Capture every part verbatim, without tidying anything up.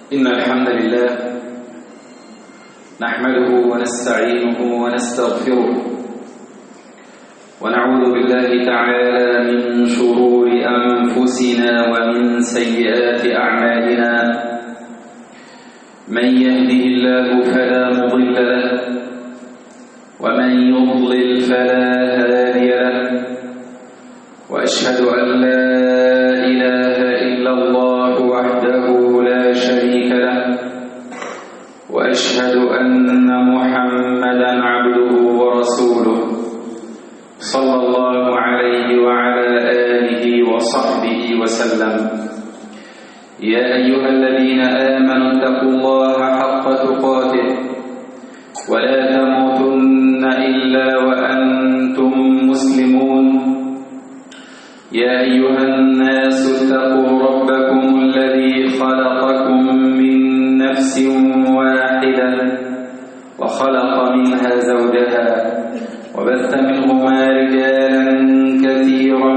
إن الحمد لله نحمده ونستعينه ونستغفره ونعوذ بالله تعالى من شرور أنفسنا ومن سيئات أعمالنا. من يهده الله فلا مضل له ومن يضلل فلا هادي له، وأشهد أن لا إله إلا الله وحده لا شريك له، وأشهد أن محمدا عبده ورسوله صلى الله عليه وعلى آله وصحبه وسلم. يا أيها الذين آمنوا اتقوا الله حق تقاته ولا تموتن إلا وأنتم مسلمون. يا أيها الناس اتقوا ربكم الذي خلقكم من نفس واحدة وخلق منها زوجها وبث منهما رجالا كثيرا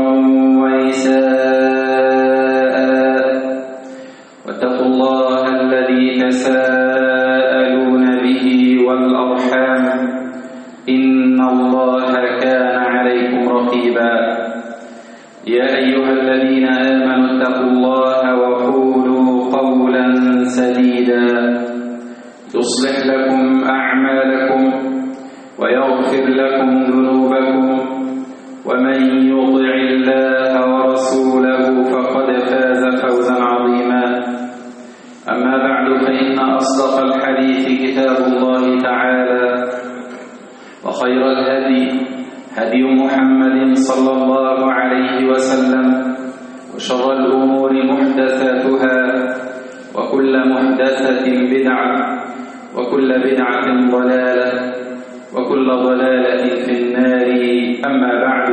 ونساء، واتقوا الله الذي تساءلون به والأرحام إن الله كان عليكم رقيبا. يا أيها الذين آمنوا اتقوا الله وقولوا قولا سديدا يصلح لكم أعمالكم ويغفر لكم ذنوبكم، ومن يطع الله ورسوله فقد فاز فوزا عظيما. أما بعد، فإن أصدق الحديث كتاب الله تعالى، وخير الهدي هدي محمد صلى الله عليه وسلم، وشر الأمور محدثاتها، وكل محدثة بدعة، وكل بدعة ضلالة، وكل ضلالة في النار. أما بعد،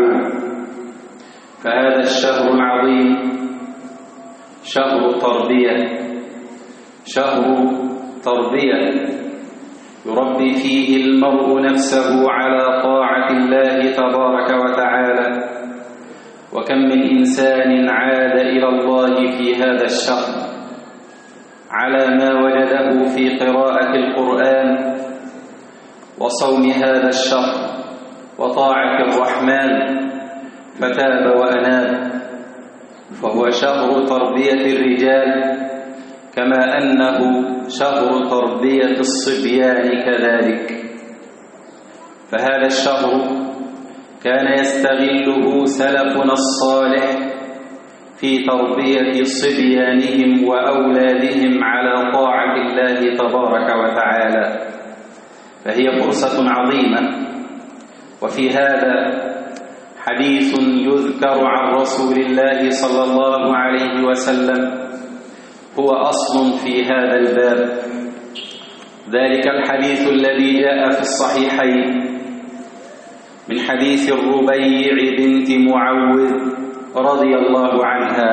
فهذا الشهر العظيم شهر تربية، شهر تربية يربي فيه المرء نفسه على طاعة الله تبارك وتعالى. وكم من إنسان عاد إلى الله في هذا الشهر على ما وجده في قراءة القرآن وصوم هذا الشهر وطاعة الرحمن، فتاب وأناب. فهو شهر تربية الرجال كما أنه شهر تربية الصبيان كذلك. فهذا الشهر كان يستغله سلفنا الصالح في تربية صبيانهم وأولادهم على طاعة الله تبارك وتعالى، فهي فرصة عظيمة. وفي هذا حديث يذكر عن رسول الله صلى الله عليه وسلم هو أصل في هذا الباب. ذلك الحديث الذي جاء في الصحيحين من حديث الربيع بنت معوذ رضي الله عنها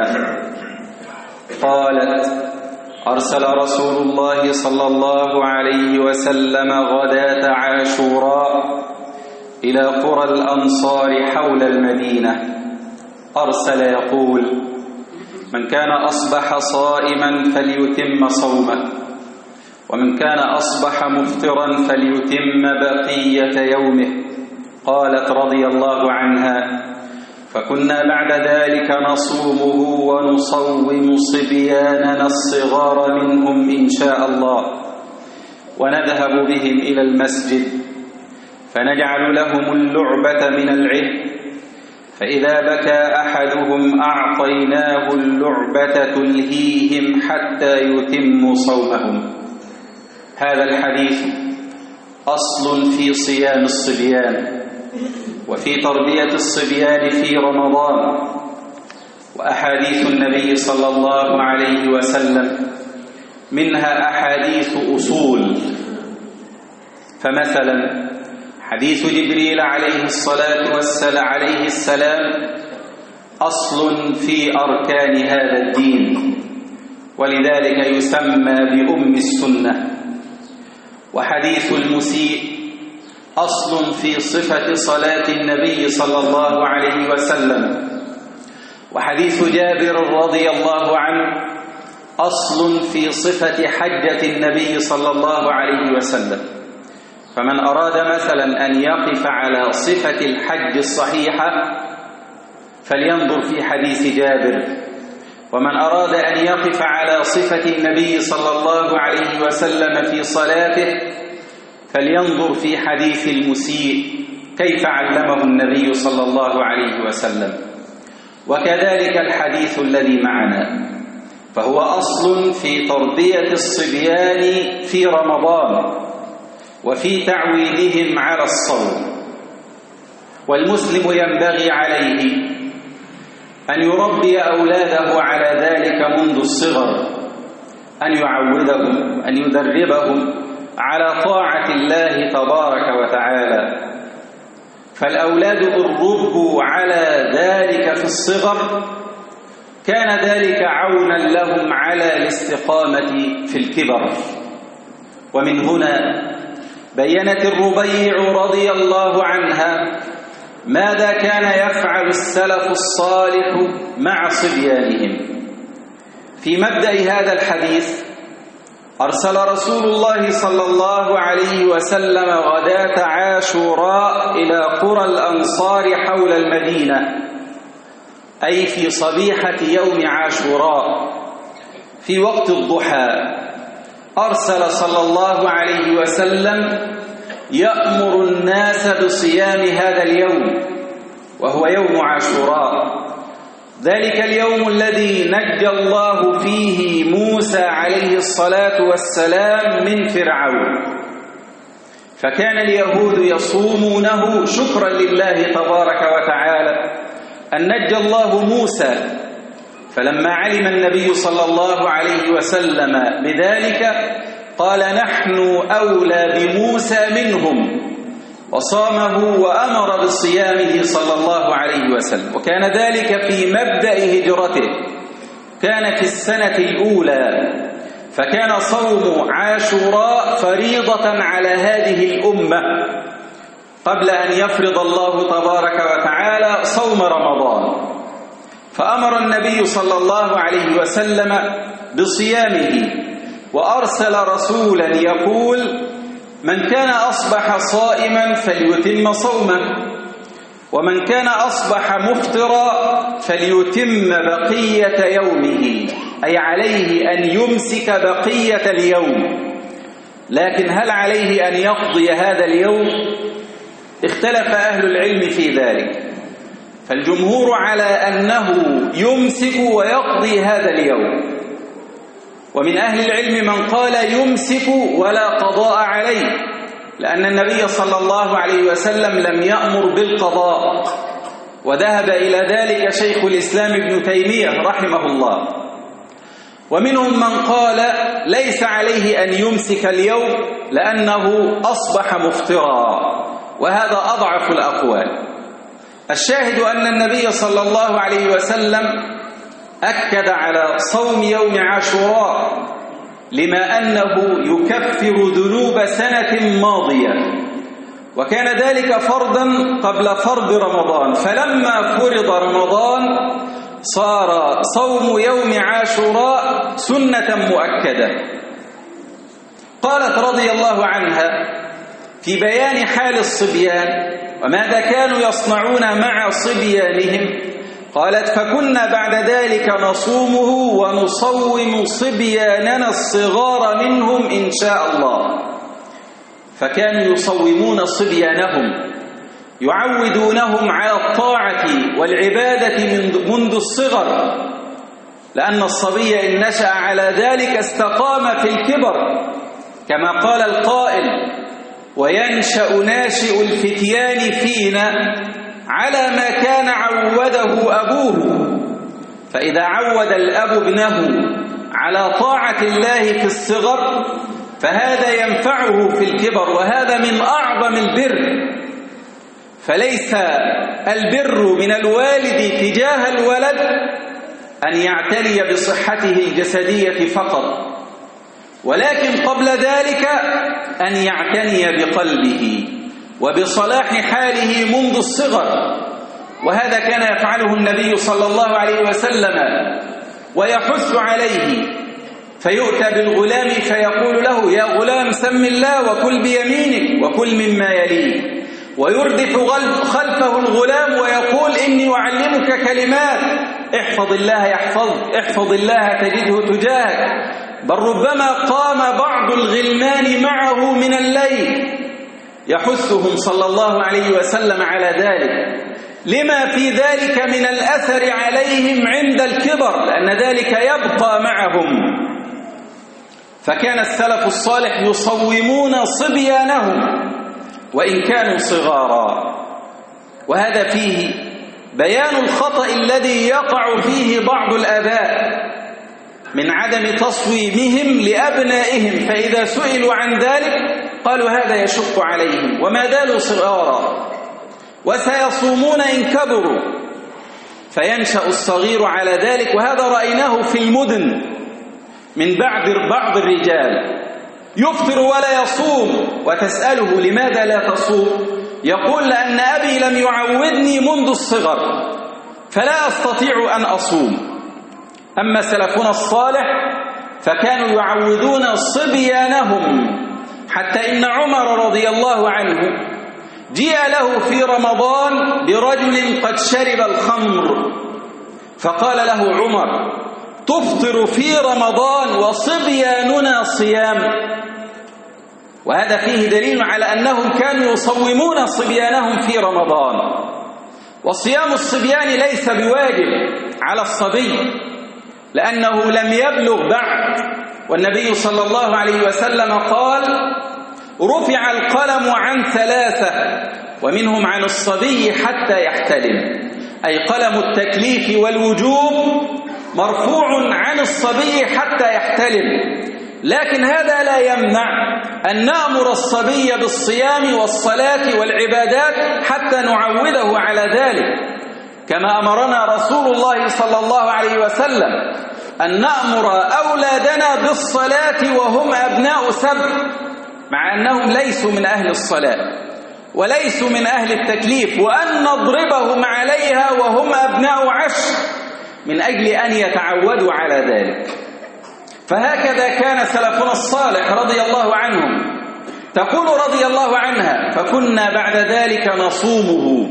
قالت: أرسل رسول الله صلى الله عليه وسلم غداة عاشوراء إلى قرى الأنصار حول المدينة، أرسل يقول: من كان أصبح صائما فليتم صومه، ومن كان أصبح مفطرا فليتم بقية يومه. قالت رضي الله عنها: فكنا بعد ذلك نصومه ونصوم صبياننا الصغار منهم إن شاء الله، ونذهب بهم إلى المسجد فنجعل لهم اللعبة من العهد، فإذا بكى أحدهم أعطيناه اللعبة تلهيهم حتى يتموا صومهم. هذا الحديث أصل في صيام الصبيان وفي تربية الصبيان في رمضان. وأحاديث النبي صلى الله عليه وسلم منها أحاديث أصول. فمثلا حديث جبريل عليه الصلاة والسلام عليه السلام أصل في أركان هذا الدين، ولذلك يسمى بأم السنة. وحديث المسيء أصل في صفة صلاة النبي صلى الله عليه وسلم. وحديث جابر رضي الله عنه أصل في صفة حجة النبي صلى الله عليه وسلم. فمن أراد مثلا أن يقف على صفة الحج الصحيحة فلينظر في حديث جابر، ومن أراد أن يقف على صفة النبي صلى الله عليه وسلم في صلاته فلينظر في حديث المسيء كيف علمه النبي صلى الله عليه وسلم. وكذلك الحديث الذي معنا، فهو أصل في تربية الصبيان في رمضان وفي تعويدهم على الصوم. والمسلم ينبغي عليه أن يربي أولاده على ذلك منذ الصغر، أن يعودهم، أن يدربهم على طاعة الله تبارك وتعالى. فالأولاد إن ربوا على ذلك في الصغر كان ذلك عونا لهم على الاستقامة في الكبر. ومن هنا بيّنت الربيع رضي الله عنها ماذا كان يفعل السلف الصالح مع صبيانهم. في مبدأ هذا الحديث أرسل رسول الله صلى الله عليه وسلم غداة عاشوراء إلى قرى الأنصار حول المدينة، أي في صبيحة يوم عاشوراء في وقت الضحى. أرسل صلى الله عليه وسلم يأمر الناس بصيام هذا اليوم، وهو يوم عاشوراء، ذلك اليوم الذي نجى الله فيه موسى عليه الصلاة والسلام من فرعون. فكان اليهود يصومونه شكرا لله تبارك وتعالى أن نجى الله موسى. فلما علم النبي صلى الله عليه وسلم بذلك قال نحن أولى بموسى منهم، وصامه وأمر بصيامه صلى الله عليه وسلم. وكان ذلك في مبدأ هجرته، كان في السنة الأولى، فكان صوم عاشوراء فريضة على هذه الأمة قبل أن يفرض الله تبارك وتعالى صوم رمضان. فأمر النبي صلى الله عليه وسلم بصيامه، وأرسل رسولا يقول من كان أصبح صائما فليتم صومه، ومن كان أصبح مفطرا فليتم بقية يومه، أي عليه أن يمسك بقية اليوم. لكن هل عليه أن يقضي هذا اليوم؟ اختلف أهل العلم في ذلك، فالجمهور على أنه يمسك ويقضي هذا اليوم، ومن أهل العلم من قال يمسك ولا قضاء عليه، لأن النبي صلى الله عليه وسلم لم يأمر بالقضاء، وذهب إلى ذلك شيخ الإسلام ابن تيمية رحمه الله. ومنهم من قال ليس عليه أن يمسك اليوم لأنه أصبح مفطرا، وهذا أضعف الأقوال. الشاهد أن النبي صلى الله عليه وسلم أكد على صوم يوم عاشوراء لما أنه يكفر ذنوب سنة ماضية، وكان ذلك فرضا قبل فرض رمضان. فلما فرض رمضان صار صوم يوم عاشوراء سنة مؤكدة. قالت رضي الله عنها في بيان حال الصبيان وماذا كانوا يصنعون مع صبيانهم، قالت فكنا بعد ذلك نصومه ونصوم صبياننا الصغار منهم إن شاء الله. فكانوا يصومون صبيانهم، يعودونهم على الطاعة والعبادة منذ الصغر، لأن الصبي إن نشأ على ذلك استقام في الكبر، كما قال القائل وينشأ ناشئ الفتيان فينا على ما كان عوده أبوه. فإذا عود الأب ابنه على طاعة الله في الصغر فهذا ينفعه في الكبر، وهذا من أعظم البر. فليس البر من الوالد تجاه الولد أن يعتني بصحته الجسدية فقط، ولكن قبل ذلك أن يعتني بقلبه وبصلاح حاله منذ الصغر. وهذا كان يفعله النبي صلى الله عليه وسلم ويحث عليه، فيؤتى بالغلام فيقول له يا غلام سم الله وكل بيمينك وكل مما يليك، ويردف خلفه الغلام ويقول إني أعلمك كلمات احفظ الله يحفظك، احفظ الله تجده تجاهك. بل ربما قام بعض الغلمان معه من الليل يحثهم صلى الله عليه وسلم على ذلك، لما في ذلك من الأثر عليهم عند الكبر، لأن ذلك يبقى معهم. فكان السلف الصالح يصومون صبيانهم وإن كانوا صغارا. وهذا فيه بيان الخطأ الذي يقع فيه بعض الآباء من عدم تصويمهم لأبنائهم، فإذا سئلوا عن ذلك قالوا هذا يشق عليهم وما زالوا صغارا وسيصومون إن كبروا، فينشأ الصغير على ذلك. وهذا رأيناه في المدن من بعض بعض الرجال يفطر ولا يصوم، وتسأله لماذا لا تصوم؟ يقول لأن أبي لم يعودني منذ الصغر فلا أستطيع أن أصوم. أما سلفنا الصالح فكانوا يعودون صبيانهم، حتى إن عمر رضي الله عنه جيء له في رمضان برجل قد شرب الخمر، فقال له عمر تفطر في رمضان وصبياننا صيام. وهذا فيه دليل على أنهم كانوا يصومون صبيانهم في رمضان. وصيام الصبيان ليس بواجب على الصبي لأنه لم يبلغ بعد، والنبي صلى الله عليه وسلم قال رفع القلم عن ثلاثة ومنهم عن الصبي حتى يحتلم، أي قلم التكليف والوجوب مرفوع عن الصبي حتى يحتلم. لكن هذا لا يمنع أن نأمر الصبي بالصيام والصلاة والعبادات حتى نعوده على ذلك، كما أمرنا رسول الله صلى الله عليه وسلم أن نأمر أولادنا بالصلاة وهم أبناء سبع، مع أنهم ليسوا من أهل الصلاة وليسوا من أهل التكليف، وأن نضربهم عليها وهم أبناء عشر من أجل أن يتعودوا على ذلك. فهكذا كان سلفنا الصالح رضي الله عنهم. تقول رضي الله عنها فكنا بعد ذلك نصومه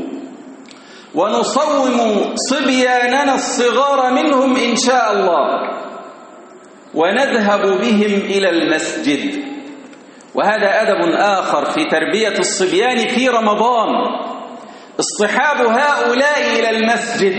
ونصوم صبياننا الصغار منهم إن شاء الله ونذهب بهم إلى المسجد. وهذا أدب آخر في تربية الصبيان في رمضان، اصطحاب هؤلاء إلى المسجد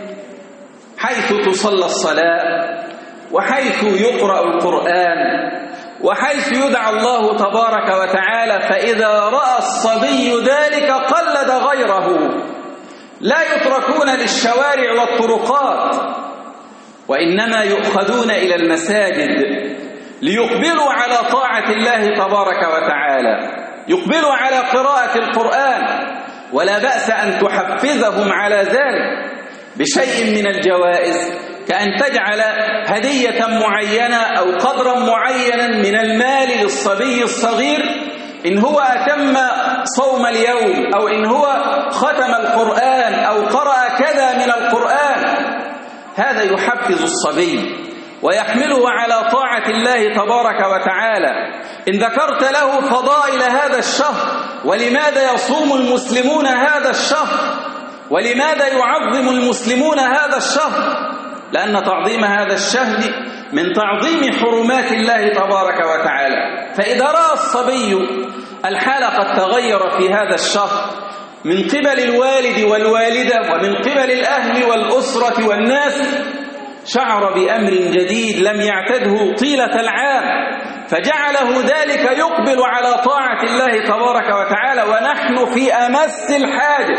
حيث تصلى الصلاة وحيث يقرأ القرآن وحيث يدعى الله تبارك وتعالى. فإذا رأى الصبي ذلك قلد غيره، لا يتركون للشوارع والطرقات، وإنما يؤخذون إلى المساجد ليقبلوا على طاعة الله تبارك وتعالى، يقبلوا على قراءة القرآن. ولا بأس أن تحفزهم على ذلك بشيء من الجوائز، كأن تجعل هدية معينة أو قدرا معينا من المال للصبي الصغير إن هو أتم صوم اليوم، أو إن هو ختم القرآن أو قرأ كذا من القرآن. هذا يحفز الصبي ويحمله على طاعة الله تبارك وتعالى. إن ذكرت له فضائل هذا الشهر، ولماذا يصوم المسلمون هذا الشهر، ولماذا يعظم المسلمون هذا الشهر، لأن تعظيم هذا الشهر من تعظيم حرمات الله تبارك وتعالى. فإذا رأى الصبي الحال قد تغير في هذا الشهر من قبل الوالد والوالدة ومن قبل الأهل والأسرة والناس، شعر بأمر جديد لم يعتده طيلة العام، فجعله ذلك يقبل على طاعة الله تبارك وتعالى. ونحن في أمس الحاجة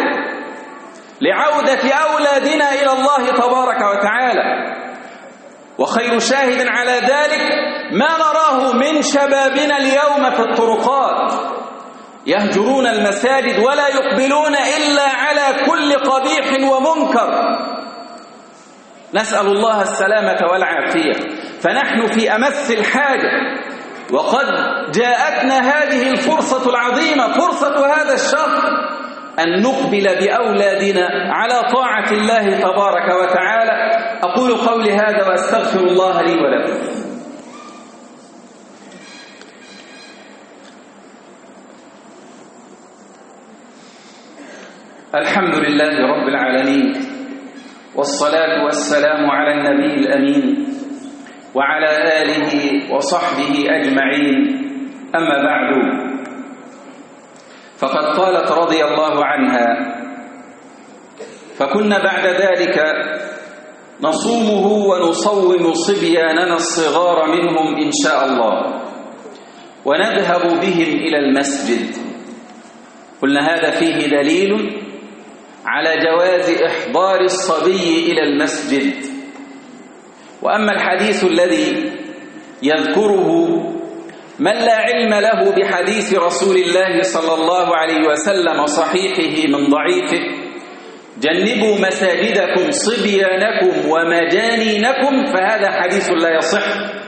لعودة أولادنا إلى الله تبارك وتعالى. وخير شاهد على ذلك ما نراه من شبابنا اليوم في الطرقات، يهجرون المساجد ولا يقبلون إلا على كل قبيح ومنكر، نسأل الله السلامة والعافية. فنحن في أمس الحاجة، وقد جاءتنا هذه الفرصة العظيمة، فرصة هذا الشهر، أن نقبل بأولادنا على طاعة الله تبارك وتعالى. أقول قولي هذا وأستغفر الله لي ولكم. الحمد لله رب العالمين، والصلاة والسلام على النبي الأمين وعلى آله وصحبه أجمعين. أما بعد، فقد قالت رضي الله عنها: فكنا بعد ذلك نصومه ونصوم صبياننا الصغار منهم إن شاء الله، ونذهب بهم إلى المسجد. قلنا هذا فيه دليل على جواز إحضار الصبي إلى المسجد. وأما الحديث الذي يذكره من لا علم له بحديث رسول الله صلى الله عليه وسلم صحيحه من ضعيفه: جنبوا مساجدكم صبيانكم ومجانينكم، فهذا حديث لا يصح،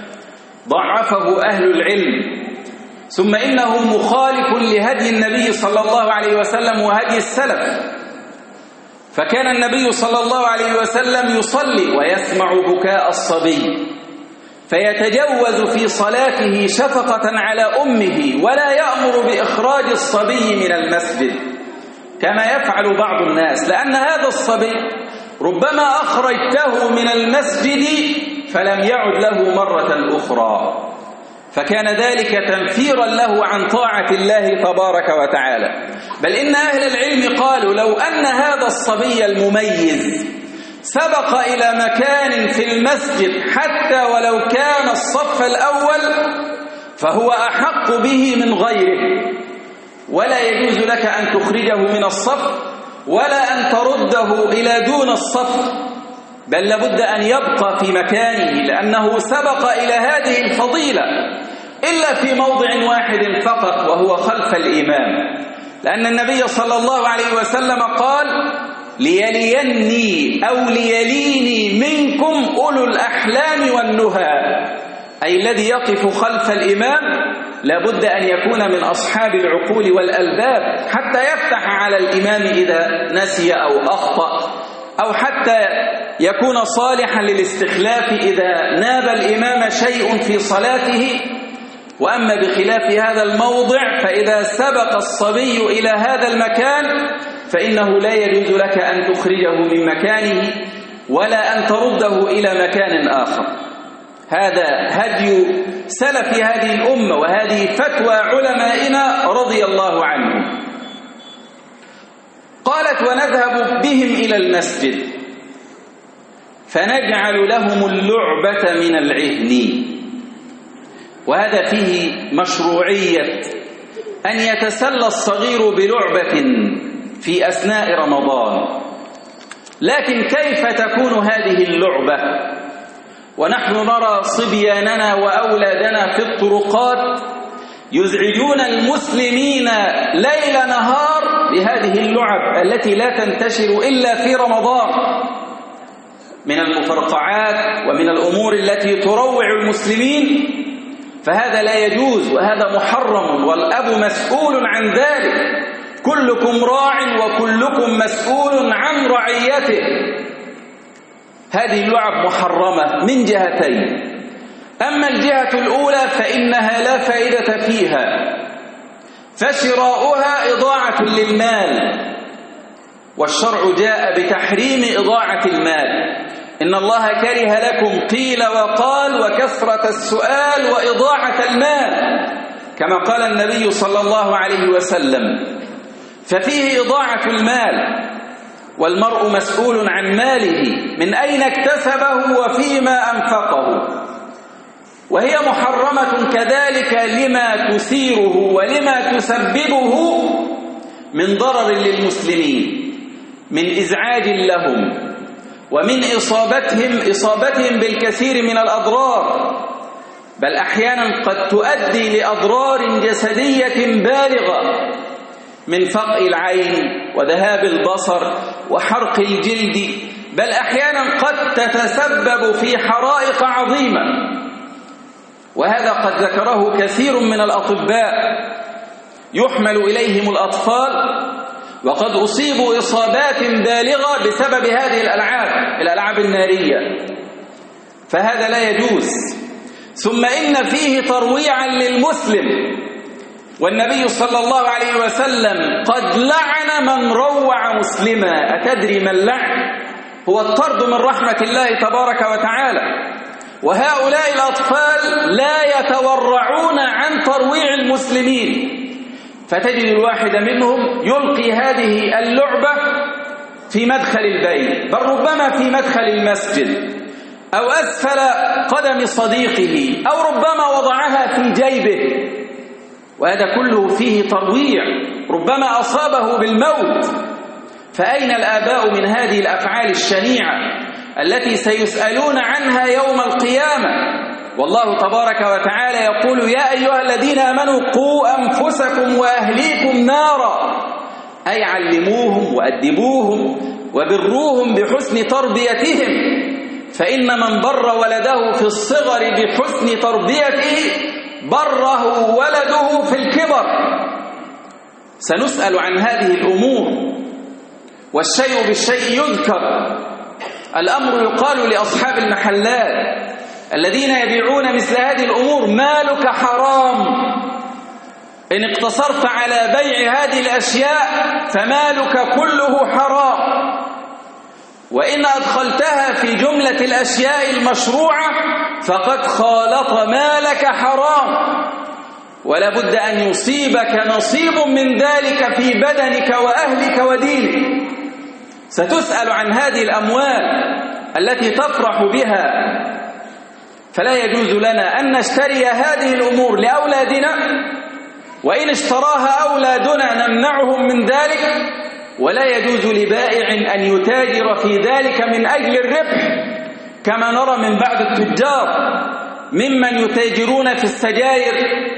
ضعفه أهل العلم. ثم إنه مخالف لهدي النبي صلى الله عليه وسلم وهدي السلف، فكان النبي صلى الله عليه وسلم يصلي ويسمع بكاء الصبي فيتجوز في صلاته شفقة على أمه، ولا يأمر بإخراج الصبي من المسجد كما يفعل بعض الناس، لأن هذا الصبي ربما أخرجته من المسجد فلم يعد له مرة أخرى، فكان ذلك تنفيرا له عن طاعة الله تبارك وتعالى. بل إن أهل العلم قالوا: لو أن هذا الصبي المميز سبق إلى مكان في المسجد حتى ولو كان الصف الأول فهو أحق به من غيره، ولا يجوز لك أن تخرجه من الصف ولا أن ترده إلى دون الصف، بل لابد أن يبقى في مكانه، لأنه سبق إلى هذه الفضيلة، إلا في موضع واحد فقط وهو خلف الإمام، لأن النبي صلى الله عليه وسلم قال: ليليني أو ليليني منكم أولو الأحلام والنهى، أي الذي يقف خلف الإمام لابد أن يكون من أصحاب العقول والألباب، حتى يفتح على الإمام إذا نسي أو أخطأ، أو حتى يكون صالحا للاستخلاف إذا ناب الإمام شيء في صلاته. وأما بخلاف هذا الموضع فإذا سبق الصبي إلى هذا المكان فإنه لا يجوز لك أن تخرجه من مكانه ولا أن ترده إلى مكان آخر. هذا هدي سلف هذه الأمة، وهذه فتوى علمائنا رضي الله عنهم. قالت: ونذهب بهم إلى المسجد فنجعل لهم اللعبة من العهن. وهذا فيه مشروعية أن يتسلى الصغير بلعبة في أثناء رمضان. لكن كيف تكون هذه اللعبة ونحن نرى صبياننا وأولادنا في الطرقات يزعجون المسلمين ليل نهار بهذه اللعب التي لا تنتشر إلا في رمضان من المفرقعات ومن الأمور التي تروع المسلمين؟ فهذا لا يجوز، وهذا محرم، والأب مسؤول عن ذلك. كلكم راع وكلكم مسؤول عن رعيته. هذه اللعب محرمة من جهتين. أما الجهة الأولى فإنها لا فائدة فيها، فشراؤها إضاعة للمال، والشرع جاء بتحريم إضاعة المال. إن الله كره لكم قيل وقال وكثرة السؤال وإضاعة المال، كما قال النبي صلى الله عليه وسلم. ففيه إضاعة المال، والمرء مسؤول عن ماله من أين اكتسبه وفيما أنفقه، وهي محرمة كذلك لما تثيره ولما تسببه من ضرر للمسلمين، من إزعاج لهم، ومن إصابتهم إصابتهم بالكثير من الأضرار، بل أحيانا قد تؤدي لأضرار جسدية بالغة، من فقع العين وذهاب البصر وحرق الجلد، بل أحيانا قد تتسبب في حرائق عظيمة. وهذا قد ذكره كثير من الأطباء، يحمل إليهم الأطفال وقد أصيبوا إصابات بالغة بسبب هذه الألعاب الألعاب النارية، فهذا لا يجوز. ثم إن فيه ترويعا للمسلم، والنبي صلى الله عليه وسلم قد لعن من روع مسلما. أتدري ما اللعن؟ هو الطرد من رحمة الله تبارك وتعالى. وهؤلاء الأطفال لا يتورعون عن ترويع المسلمين، فتجد الواحد منهم يلقي هذه اللعبة في مدخل البيت، بل ربما في مدخل المسجد، أو أسفل قدم صديقه، أو ربما وضعها في جيبه، وهذا كله فيه ترويع، ربما أصابه بالموت. فأين الآباء من هذه الأفعال الشنيعة التي سيسألون عنها يوم القيامة؟ والله تبارك وتعالى يقول: يا أيها الذين آمنوا قوا أنفسكم وأهليكم نارا، أي علموهم وأدبوهم وبروهم بحسن تربيتهم، فإن من بر ولده في الصغر بحسن تربيته بره ولده في الكبر. سنسأل عن هذه الأمور، والشيء بالشيء يذكر. الأمر يقال لأصحاب المحلات الذين يبيعون مثل هذه الأمور: مالك حرام، إن اقتصرت على بيع هذه الأشياء فمالك كله حرام، وإن أدخلتها في جملة الأشياء المشروعة فقد خالط مالك حرام، ولا بد أن يصيبك نصيب من ذلك في بدنك وأهلك ودينك. ستسأل عن هذه الأموال التي تفرح بها، فلا يجوز لنا أن نشتري هذه الأمور لأولادنا، وإن اشتراها أولادنا نمنعهم من ذلك، ولا يجوز لبائع أن يتاجر في ذلك من أجل الربح، كما نرى من بعض التجار ممن يتاجرون في السجاير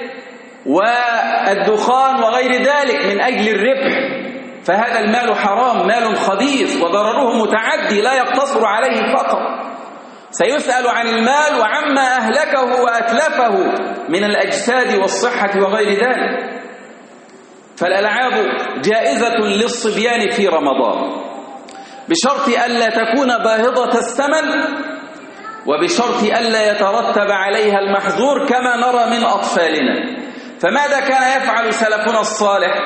والدخان وغير ذلك من أجل الربح، فهذا المال حرام، مال خبيث وضرره متعدي لا يقتصر عليه فقط. سيسأل عن المال وعما أهلكه وأتلفه من الأجساد والصحة وغير ذلك. فالألعاب جائزة للصبيان في رمضان، بشرط ألا تكون باهظة الثمن، وبشرط ألا يترتب عليها المحظور كما نرى من أطفالنا. فماذا كان يفعل سلفنا الصالح؟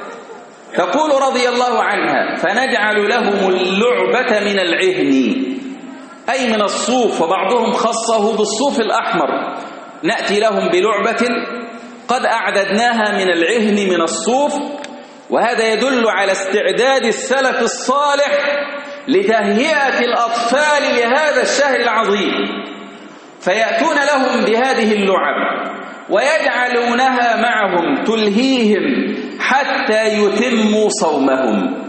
تقول رضي الله عنها: فنجعل لهم اللعبة من العهن، أي من الصوف، وبعضهم خصه بالصوف الأحمر. نأتي لهم بلعبة قد أعددناها من العهن من الصوف، وهذا يدل على استعداد السلف الصالح لتهيئة الأطفال لهذا الشهر العظيم، فيأتون لهم بهذه اللعب ويجعلونها معهم تلهيهم حتى يتموا صومهم.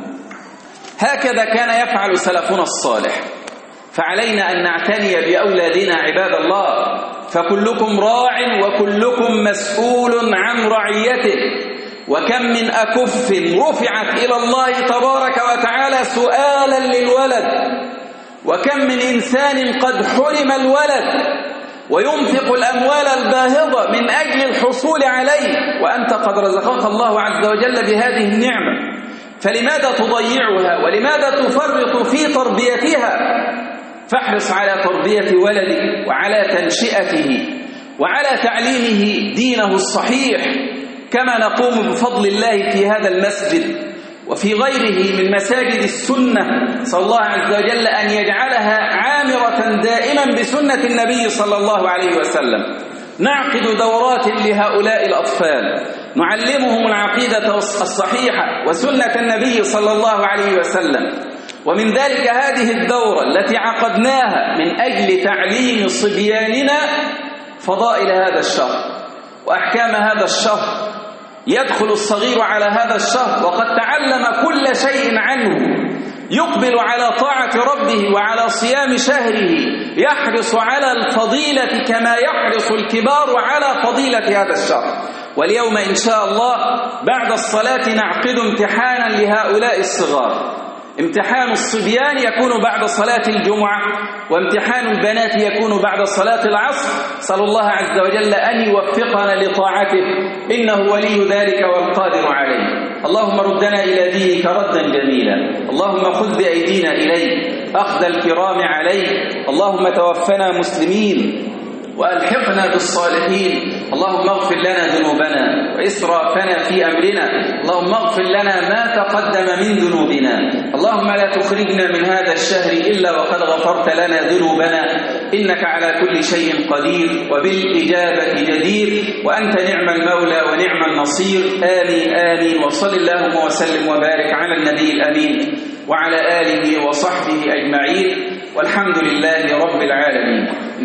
هكذا كان يفعل سلفنا الصالح. فعلينا أن نعتني بأولادنا عباد الله، فكلكم راع وكلكم مسؤول عن رعيته. وكم من أكف رفعت إلى الله تبارك وتعالى سؤالا للولد، وكم من إنسان قد حرم الولد وينفق الأموال الباهظة من أجل الحصول عليه، وأنت قد رزقك الله عز وجل بهذه النعمة، فلماذا تضيعها ولماذا تفرط في تربيتها؟ فاحرص على تربية ولدك وعلى تنشئته وعلى تعليمه دينه الصحيح، كما نقوم بفضل الله في هذا المسجد وفي غيره من مساجد السنة. صلى الله عز وجل أن يجعلها عامرة دائما بسنة النبي صلى الله عليه وسلم. نعقد دورات لهؤلاء الأطفال نعلمهم العقيدة الصحيحة وسنة النبي صلى الله عليه وسلم. ومن ذلك هذه الدورة التي عقدناها من أجل تعليم صبياننا فضائل هذا الشهر وأحكام هذا الشهر. يدخل الصغير على هذا الشهر وقد تعلم كل شيء عنه، يقبل على طاعة ربه وعلى صيام شهره، يحرص على الفضيلة كما يحرص الكبار على فضيلة هذا الشهر. واليوم إن شاء الله بعد الصلاة نعقد امتحانا لهؤلاء الصغار. امتحان الصبيان يكون بعد صلاة الجمعة، وامتحان البنات يكون بعد صلاة العصر. صلى الله عز وجل أن يوفقنا لطاعته، إنه ولي ذلك والقادر عليه. اللهم ردنا إلى دينك ردا جميلا، اللهم خذ بأيدينا إليه أخذ الكرام عليه، اللهم توفنا مسلمين وألحقنا بالصالحين. اللهم اغفر لنا ذنوبنا وإسرافنا في أمرنا. اللهم اغفر لنا ما تقدم من ذنوبنا. اللهم لا تخرجنا من هذا الشهر إلا وقد غفرت لنا ذنوبنا، إنك على كل شيء قدير وبالإجابة جدير، وأنت نعم المولى ونعم النصير. آمين آمين. وصل اللهم وسلم وبارك على النبي الأمين وعلى آله وصحبه أجمعين، والحمد لله رب العالمين.